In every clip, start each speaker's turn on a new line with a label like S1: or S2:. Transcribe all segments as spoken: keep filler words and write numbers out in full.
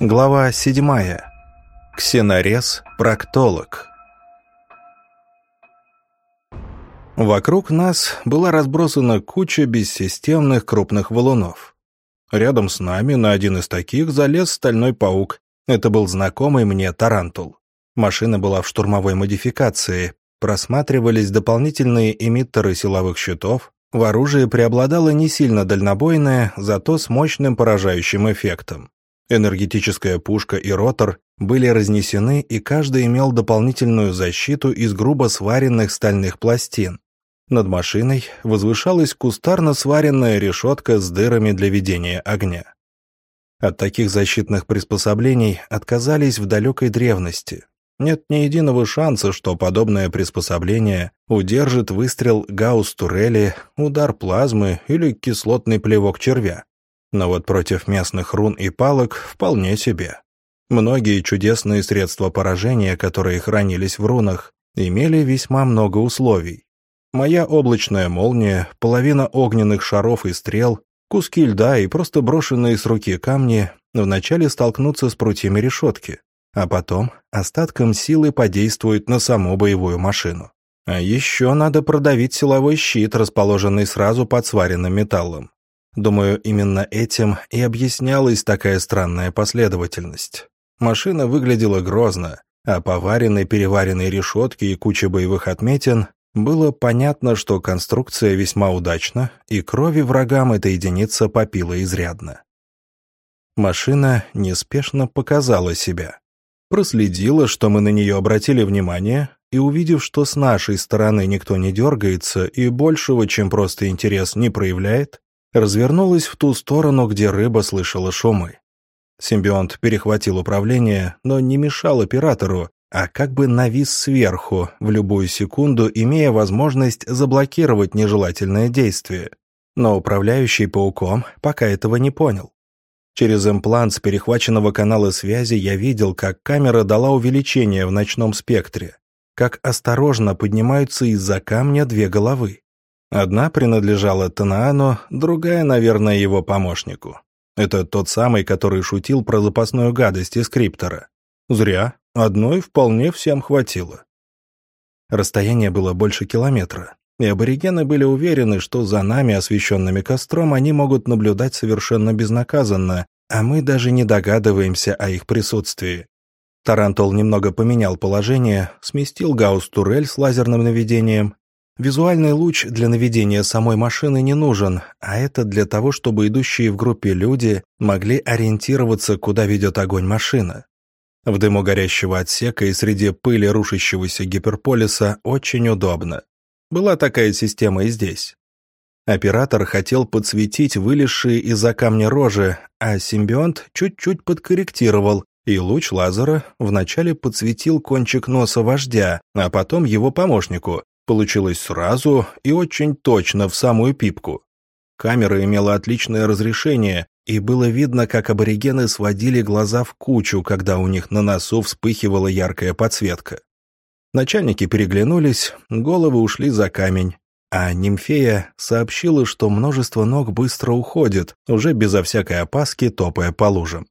S1: Глава седьмая. Ксенорез-проктолог. Вокруг нас была разбросана куча бессистемных крупных валунов. Рядом с нами на один из таких залез стальной паук. Это был знакомый мне тарантул. Машина была в штурмовой модификации. Просматривались дополнительные эмиттеры силовых щитов. В оружии преобладало не сильно дальнобойное, зато с мощным поражающим эффектом. Энергетическая пушка и ротор были разнесены, и каждый имел дополнительную защиту из грубо сваренных стальных пластин. Над машиной возвышалась кустарно сваренная решетка с дырами для ведения огня. От таких защитных приспособлений отказались в далекой древности. Нет ни единого шанса, что подобное приспособление удержит выстрел гаусс-турели, удар плазмы или кислотный плевок червя. Но вот против местных рун и палок вполне себе. Многие чудесные средства поражения, которые хранились в рунах, имели весьма много условий. Моя облачная молния, половина огненных шаров и стрел, куски льда и просто брошенные с руки камни вначале столкнутся с прутьями решетки, а потом остатком силы подействуют на саму боевую машину. А еще надо продавить силовой щит, расположенный сразу под сваренным металлом. Думаю, именно этим и объяснялась такая странная последовательность. Машина выглядела грозно, а по вареной-переваренной решетке и куче боевых отметин было понятно, что конструкция весьма удачна, и крови врагам эта единица попила изрядно. Машина неспешно показала себя. Проследила, что мы на нее обратили внимание, и, увидев, что с нашей стороны никто не дергается и большего, чем просто интерес, не проявляет, развернулась в ту сторону, где рыба слышала шумы. Симбионт перехватил управление, но не мешал оператору, а как бы навис сверху, в любую секунду имея возможность заблокировать нежелательное действие. Но управляющий пауком пока этого не понял. Через имплант с перехваченного канала связи я видел, как камера дала увеличение в ночном спектре, как осторожно поднимаются из-за камня две головы. Одна принадлежала Танаану, другая, наверное, его помощнику. Это тот самый, который шутил про запасную гадость из криптора. Зря, одной вполне всем хватило. Расстояние было больше километра, и аборигены были уверены, что за нами, освещенными костром, они могут наблюдать совершенно безнаказанно, а мы даже не догадываемся о их присутствии. Тарантул немного поменял положение, сместил гаусс-турель с лазерным наведением. Визуальный луч для наведения самой машины не нужен, а это для того, чтобы идущие в группе люди могли ориентироваться, куда ведет огонь машина. В дыму горящего отсека и среди пыли рушащегося гиперполиса очень удобно. Была такая система и здесь. Оператор хотел подсветить вылезшие из-за камня рожи, а симбионт чуть-чуть подкорректировал, и луч лазера вначале подсветил кончик носа вождя, а потом его помощнику. Получилось сразу и очень точно в самую пипку. Камера имела отличное разрешение, и было видно, как аборигены сводили глаза в кучу, когда у них на носу вспыхивала яркая подсветка. Начальники переглянулись, головы ушли за камень, а нимфея сообщила, что множество ног быстро уходит, уже безо всякой опаски топая по лужам.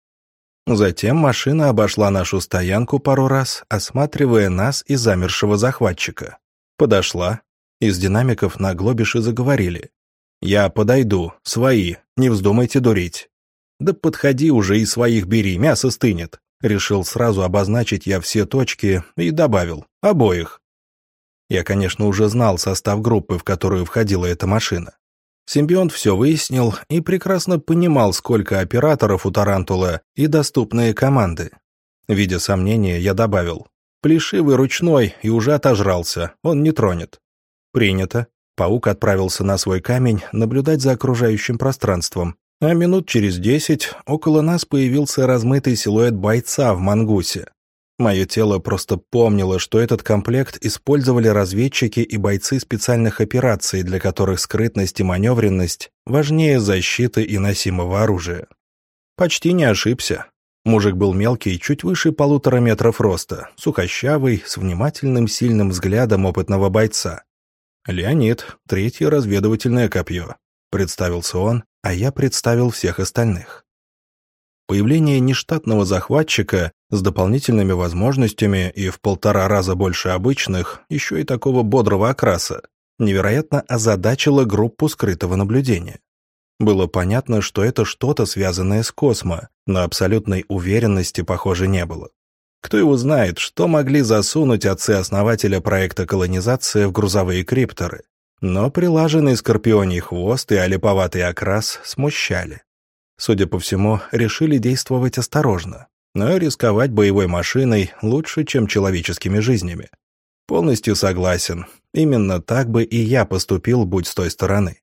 S1: Затем машина обошла нашу стоянку пару раз, осматривая нас и замершего захватчика. Подошла. Из динамиков на глобише заговорили. «Я подойду, свои, не вздумайте дурить». «Да подходи уже и своих бери, мясо стынет». Решил сразу обозначить я все точки и добавил «обоих». Я, конечно, уже знал состав группы, в которую входила эта машина. Симбионт все выяснил и прекрасно понимал, сколько операторов у Тарантула и доступные команды. Видя сомнения, я добавил «плешивый ручной и уже отожрался, он не тронет». «Принято». Паук отправился на свой камень наблюдать за окружающим пространством, а минут через десять около нас появился размытый силуэт бойца в мангусе. Мое тело просто помнило, что этот комплект использовали разведчики и бойцы специальных операций, для которых скрытность и маневренность важнее защиты и носимого оружия. Почти не ошибся. Мужик был мелкий, чуть выше полутора метров роста, сухощавый, с внимательным сильным взглядом опытного бойца. «Леонид, третье разведывательное копье», — представился он, а я представил всех остальных. Появление нештатного захватчика с дополнительными возможностями и в полтора раза больше обычных, еще и такого бодрого окраса, невероятно озадачило группу скрытого наблюдения. Было понятно, что это что-то связанное с Космо, но абсолютной уверенности, похоже, не было. Кто его знает, что могли засунуть отцы-основателя проекта колонизации в грузовые крипторы. Но прилаженный скорпионий хвост и олиповатый окрас смущали. Судя по всему, решили действовать осторожно, но рисковать боевой машиной лучше, чем человеческими жизнями. Полностью согласен. Именно так бы и я поступил, будь с той стороны.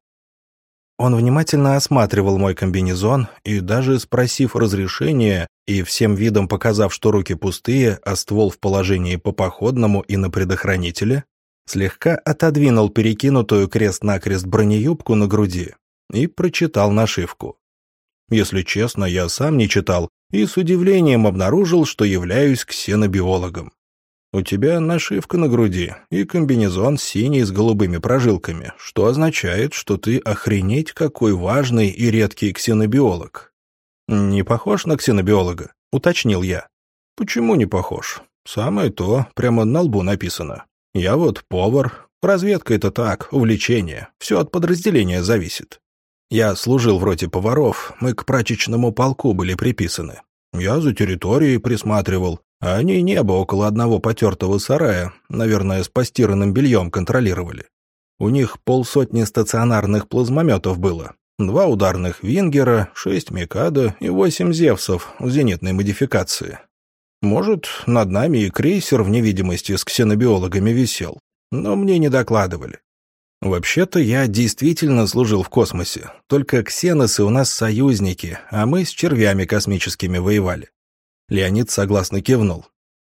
S1: Он внимательно осматривал мой комбинезон и, даже спросив разрешения и всем видом показав, что руки пустые, а ствол в положении по походному и на предохранителе, слегка отодвинул перекинутую крест-накрест бронеюбку на груди и прочитал нашивку. Если честно, я сам не читал и с удивлением обнаружил, что являюсь ксенобиологом. У тебя нашивка на груди и комбинезон синий с голубыми прожилками, что означает, что ты охренеть какой важный и редкий ксенобиолог. Не похож на ксенобиолога, уточнил я. Почему не похож? Самое то, прямо на лбу написано. Я вот повар, разведка это так, увлечение, все от подразделения зависит. Я служил в роте поваров, мы к прачечному полку были приписаны. Я за территорией присматривал, а они небо около одного потертого сарая, наверное, с постиранным бельем контролировали. У них полсотни стационарных плазмометов было, два ударных Вингера, шесть Микадо и восемь Зевсов в зенитной модификации. Может, над нами и крейсер в невидимости с ксенобиологами висел, но мне не докладывали. Вообще-то я действительно служил в космосе, только ксеносы у нас союзники, а мы с червями космическими воевали. Леонид согласно кивнул.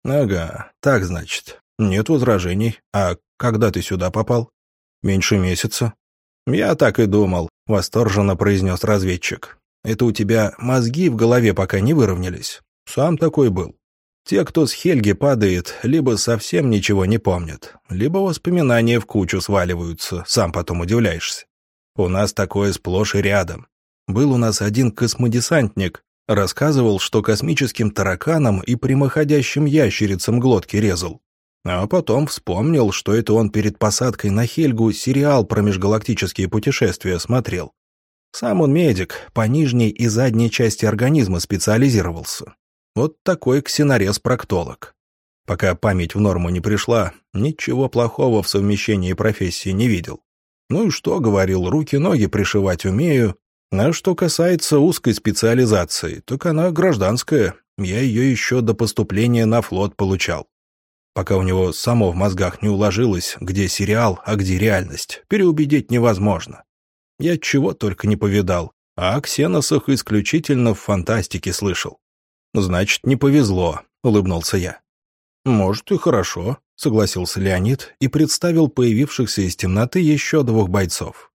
S1: Ага, так значит. Нет возражений. А когда ты сюда попал? Меньше месяца. Я так и думал, восторженно произнес разведчик. Это у тебя мозги в голове пока не выровнялись. Сам такой был. Те, кто с Хельги падает, либо совсем ничего не помнят, либо воспоминания в кучу сваливаются, сам потом удивляешься. У нас такое сплошь и рядом. Был у нас один космодесантник, рассказывал, что космическим тараканам и прямоходящим ящерицам глотки резал. А потом вспомнил, что это он перед посадкой на Хельгу сериал про межгалактические путешествия смотрел. Сам он медик, по нижней и задней части организма специализировался. Вот такой ксенорез-проктолог. Пока память в норму не пришла, ничего плохого в совмещении профессии не видел. Ну и что, говорил, руки-ноги пришивать умею. А что касается узкой специализации, так она гражданская. Я ее еще до поступления на флот получал. Пока у него само в мозгах не уложилось, где сериал, а где реальность, переубедить невозможно. Я чего только не повидал, а о ксеносах исключительно в фантастике слышал. «Значит, не повезло», — улыбнулся я. «Может, и хорошо», — согласился Леонид и представил появившихся из темноты еще двух бойцов.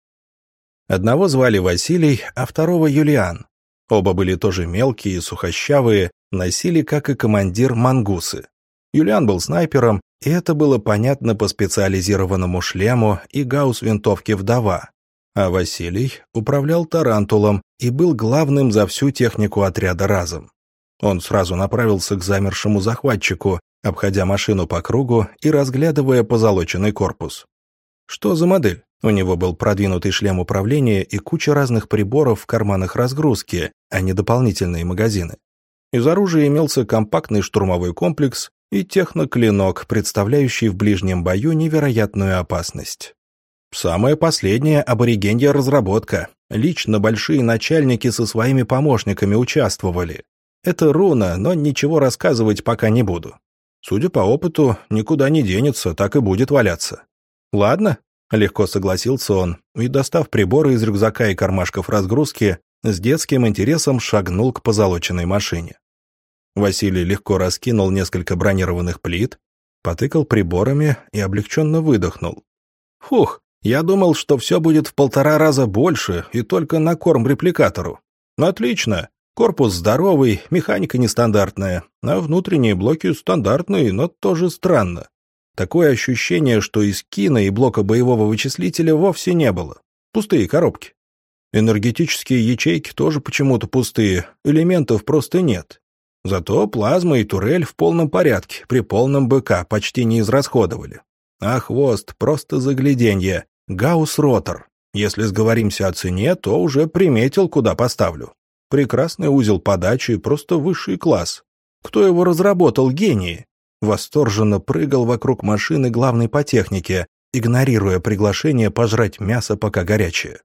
S1: Одного звали Василий, а второго Юлиан. Оба были тоже мелкие и сухощавые, носили, как и командир, мангусы. Юлиан был снайпером, и это было понятно по специализированному шлему и гаусс-винтовке «Вдова», а Василий управлял тарантулом и был главным за всю технику отряда разом. Он сразу направился к замершему захватчику, обходя машину по кругу и разглядывая позолоченный корпус. Что за модель? У него был продвинутый шлем управления и куча разных приборов в карманах разгрузки, а не дополнительные магазины. Из оружия имелся компактный штурмовой комплекс и техноклинок, представляющий в ближнем бою невероятную опасность. Самая последняя аборигенья разработка. Лично большие начальники со своими помощниками участвовали. Это руна, но ничего рассказывать пока не буду. Судя по опыту, никуда не денется, так и будет валяться. Ладно, легко согласился он, и, достав приборы из рюкзака и кармашков разгрузки, с детским интересом шагнул к позолоченной машине. Василий легко раскинул несколько бронированных плит, потыкал приборами и облегченно выдохнул. Фух, я думал, что все будет в полтора раза больше и только на корм репликатору. Отлично. Корпус здоровый, механика нестандартная, а внутренние блоки стандартные, но тоже странно. Такое ощущение, что из кино и блока боевого вычислителя вовсе не было. Пустые коробки. Энергетические ячейки тоже почему-то пустые, элементов просто нет. Зато плазма и турель в полном порядке, при полном БК почти не израсходовали. А хвост просто загляденье, гаусс-ротор. Если сговоримся о цене, то уже приметил, куда поставлю. Прекрасный узел подачи, просто высший класс. Кто его разработал, гении? Восторженно прыгал вокруг машины главный по технике, игнорируя приглашение пожрать мясо, пока горячее.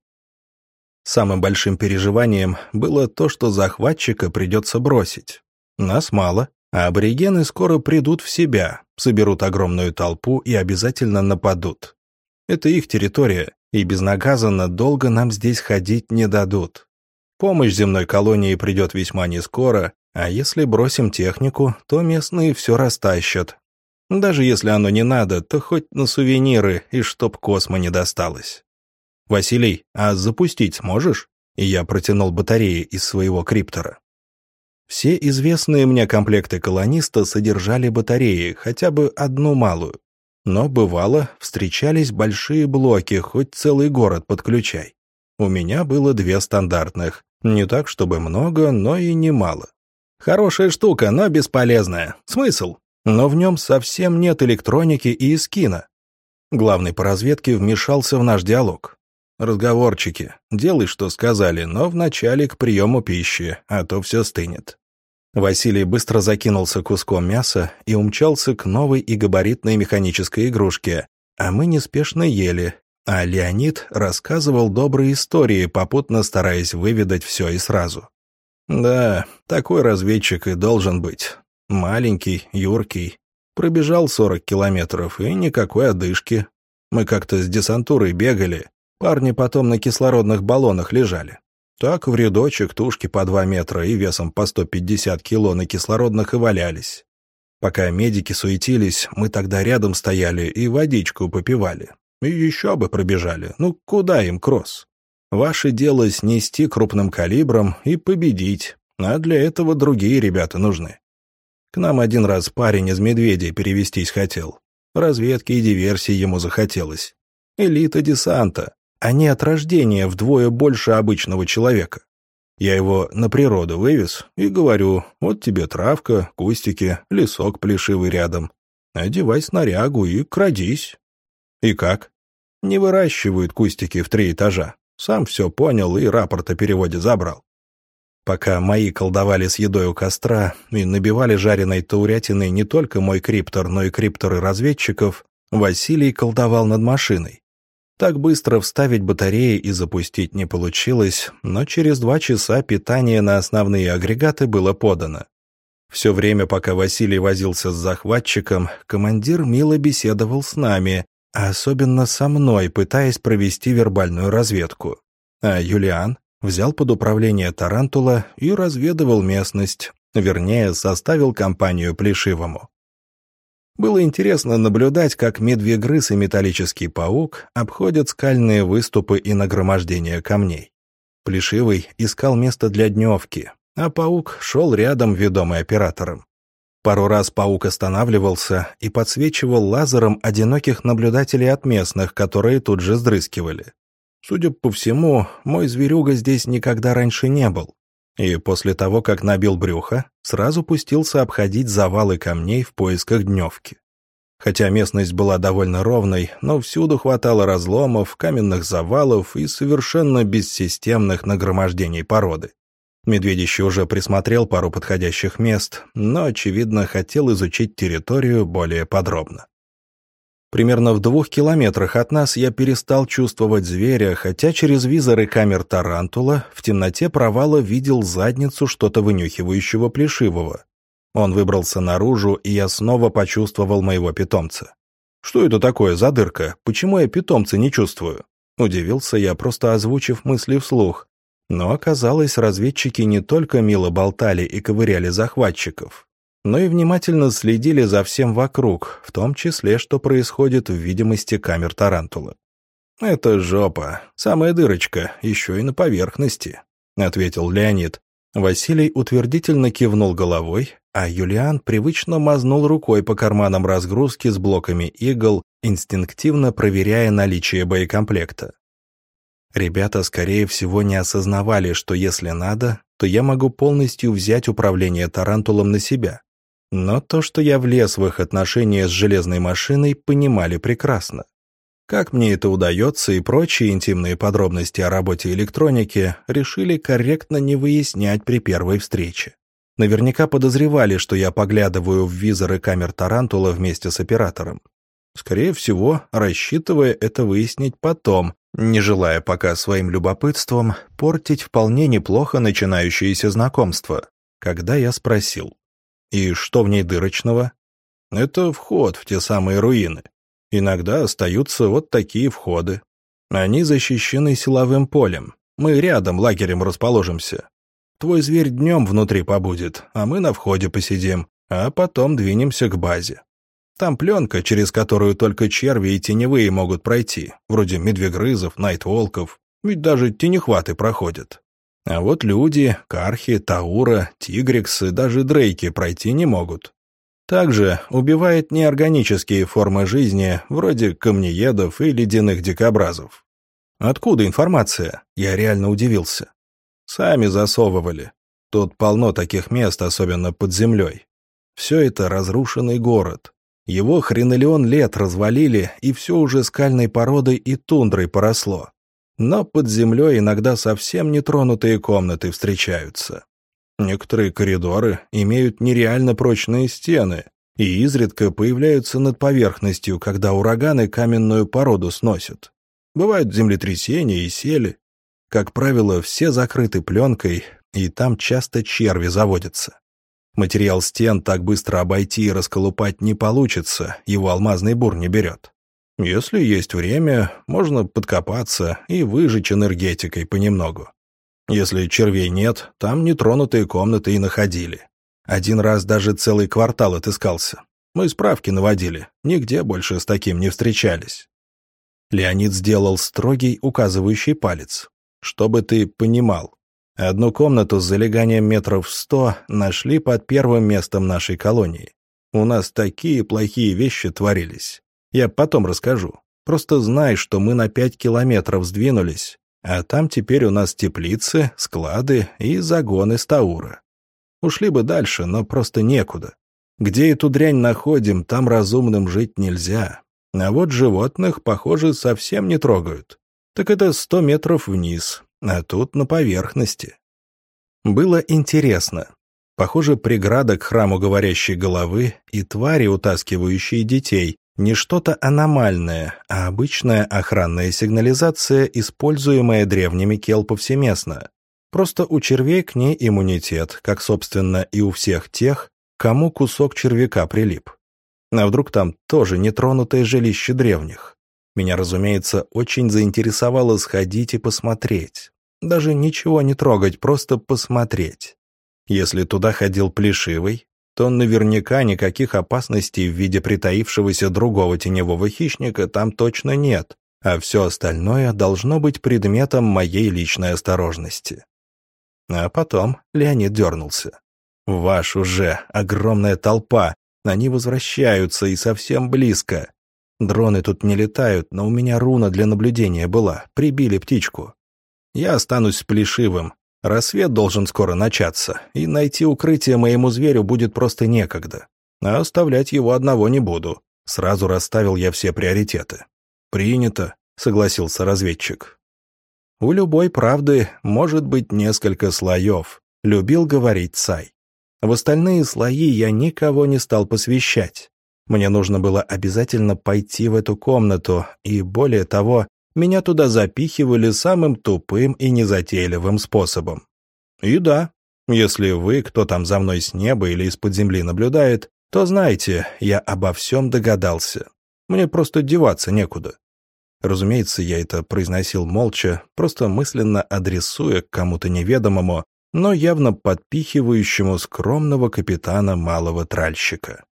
S1: Самым большим переживанием было то, что захватчика придется бросить. Нас мало, а аборигены скоро придут в себя, соберут огромную толпу и обязательно нападут. Это их территория, и безнаказанно долго нам здесь ходить не дадут. Помощь земной колонии придет весьма нескоро, а если бросим технику, то местные все растащат. Даже если оно не надо, то хоть на сувениры, и чтоб космо не досталось. «Василий, а запустить сможешь?» И я протянул батареи из своего криптора. Все известные мне комплекты колониста содержали батареи, хотя бы одну малую. Но, бывало, встречались большие блоки, хоть целый город подключай. У меня было две стандартных. Не так, чтобы много, но и немало. Хорошая штука, но бесполезная. Смысл? Но в нем совсем нет электроники и эскина. Главный по разведке вмешался в наш диалог. «Разговорчики, делай, что сказали, но вначале к приему пищи, а то все стынет». Василий быстро закинулся куском мяса и умчался к новой и габаритной механической игрушке, а мы неспешно ели, а Леонид рассказывал добрые истории, попутно стараясь выведать все и сразу. Да, такой разведчик и должен быть. Маленький, юркий. Пробежал сорок километров и никакой одышки. Мы как-то с десантурой бегали, парни потом на кислородных баллонах лежали. Так в рядочек тушки по два метра и весом по сто пятьдесят кило на кислородных и валялись. Пока медики суетились, мы тогда рядом стояли и водичку попивали. И еще бы пробежали, ну куда им кросс? Ваше дело снести крупным калибром и победить, а для этого другие ребята нужны. К нам один раз парень из медведей перевестись хотел. Разведки и диверсии ему захотелось. Элита десанта. Они от рождения вдвое больше обычного человека. Я его на природу вывез и говорю, вот тебе травка, кустики, лесок плешивый рядом. Одевай снарягу и крадись. И как? Не выращивают кустики в три этажа. Сам все понял и рапорт о переводе забрал. Пока мои колдовали с едой у костра и набивали жареной таурятиной не только мой криптор, но и крипторы разведчиков, Василий колдовал над машиной. Так быстро вставить батареи и запустить не получилось, но через два часа питание на основные агрегаты было подано. Все время, пока Василий возился с захватчиком, командир мило беседовал с нами, а особенно со мной, пытаясь провести вербальную разведку. А Юлиан взял под управление Тарантула и разведывал местность, вернее, составил компанию Плешивому. Было интересно наблюдать, как медвегрыз и металлический паук обходят скальные выступы и нагромождение камней. Плешивый искал место для дневки, а паук шел рядом, ведомый оператором. Пару раз паук останавливался и подсвечивал лазером одиноких наблюдателей от местных, которые тут же сдрыскивали. Судя по всему, мой зверюга здесь никогда раньше не был. И после того, как набил брюхо, сразу пустился обходить завалы камней в поисках дневки. Хотя местность была довольно ровной, но всюду хватало разломов, каменных завалов и совершенно бессистемных нагромождений породы. Медведище уже присмотрел пару подходящих мест, но, очевидно, хотел изучить территорию более подробно. Примерно в двух километрах от нас я перестал чувствовать зверя, хотя через визоры камер Тарантула в темноте провала видел задницу что-то вынюхивающего Плешивого. Он выбрался наружу, и я снова почувствовал моего питомца. «Что это такое за дырка? Почему я питомца не чувствую?» Удивился я, просто озвучив мысли вслух. Но оказалось, разведчики не только мило болтали и ковыряли захватчиков, но и внимательно следили за всем вокруг, в том числе, что происходит в видимости камер Тарантула. «Это жопа, самая дырочка, еще и на поверхности», — ответил Леонид. Василий утвердительно кивнул головой, а Юлиан привычно мазнул рукой по карманам разгрузки с блоками игл, инстинктивно проверяя наличие боекомплекта. Ребята, скорее всего, не осознавали, что если надо, то я могу полностью взять управление тарантулом на себя. Но то, что я влез в их отношения с железной машиной, понимали прекрасно. Как мне это удается и прочие интимные подробности о работе электроники решили корректно не выяснять при первой встрече. Наверняка подозревали, что я поглядываю в визоры камер тарантула вместе с оператором. Скорее всего, рассчитывая это выяснить потом, не желая пока своим любопытством портить вполне неплохо начинающееся знакомство, когда я спросил: «И что в ней дырочного?» «Это вход в те самые руины. Иногда остаются вот такие входы. Они защищены силовым полем. Мы рядом лагерем расположимся. Твой зверь днем внутри побудет, а мы на входе посидим, а потом двинемся к базе. Там пленка, через которую только черви и теневые могут пройти, вроде медвегрызов, найтволков, ведь даже тенехваты проходят. А вот люди, кархи, таура, тигриксы, даже дрейки пройти не могут. Также убивает неорганические формы жизни, вроде камнеедов и ледяных дикобразов. Откуда информация? Я реально удивился. Сами засовывали. Тут полно таких мест, особенно под землей. Все это разрушенный город. Его хрениллион лет развалили, и все уже скальной породой и тундрой поросло. Но под землей иногда совсем нетронутые комнаты встречаются. Некоторые коридоры имеют нереально прочные стены и изредка появляются над поверхностью, когда ураганы каменную породу сносят. Бывают землетрясения и сели. Как правило, все закрыты пленкой, и там часто черви заводятся. Материал стен так быстро обойти и расколупать не получится, его алмазный бур не берет. Если есть время, можно подкопаться и выжечь энергетикой понемногу. Если червей нет, там нетронутые комнаты и находили. Один раз даже целый квартал отыскался. Мы справки наводили, нигде больше с таким не встречались. Леонид сделал строгий указывающий палец. Чтобы ты понимал, одну комнату с залеганием метров сто нашли под первым местом нашей колонии. У нас такие плохие вещи творились. Я потом расскажу. Просто знай, что мы на пять километров сдвинулись, а там теперь у нас теплицы, склады и загоны с Таура. Ушли бы дальше, но просто некуда. Где эту дрянь находим, там разумным жить нельзя. А вот животных, похоже, совсем не трогают. Так это сто метров вниз, а тут на поверхности. Было интересно. Похоже, преграда к храму говорящей головы и твари, утаскивающие детей, не что-то аномальное, а обычная охранная сигнализация, используемая древними кел повсеместно. Просто у червей к ней иммунитет, как, собственно, и у всех тех, кому кусок червяка прилип. А вдруг там тоже нетронутое жилище древних? Меня, разумеется, очень заинтересовало сходить и посмотреть. Даже ничего не трогать, просто посмотреть. Если туда ходил Плешивый, то наверняка никаких опасностей в виде притаившегося другого теневого хищника там точно нет, а все остальное должно быть предметом моей личной осторожности. А потом Леонид дернулся. «Вашу же, огромная толпа! Они возвращаются и совсем близко. Дроны тут не летают, но у меня руна для наблюдения была, прибили птичку. Я останусь с Плешивым. Рассвет должен скоро начаться, и найти укрытие моему зверю будет просто некогда. А оставлять его одного не буду. Сразу расставил я все приоритеты». «Принято», — согласился разведчик. «У любой правды может быть несколько слоев», — любил говорить Цай. В остальные слои я никого не стал посвящать. Мне нужно было обязательно пойти в эту комнату, и более того, меня туда запихивали самым тупым и незатейливым способом. И да, если вы, кто там за мной с неба или из-под земли наблюдает, то знайте, я обо всем догадался. Мне просто деваться некуда. Разумеется, я это произносил молча, просто мысленно адресуя к кому-то неведомому, но явно подпихивающему скромного капитана малого тральщика.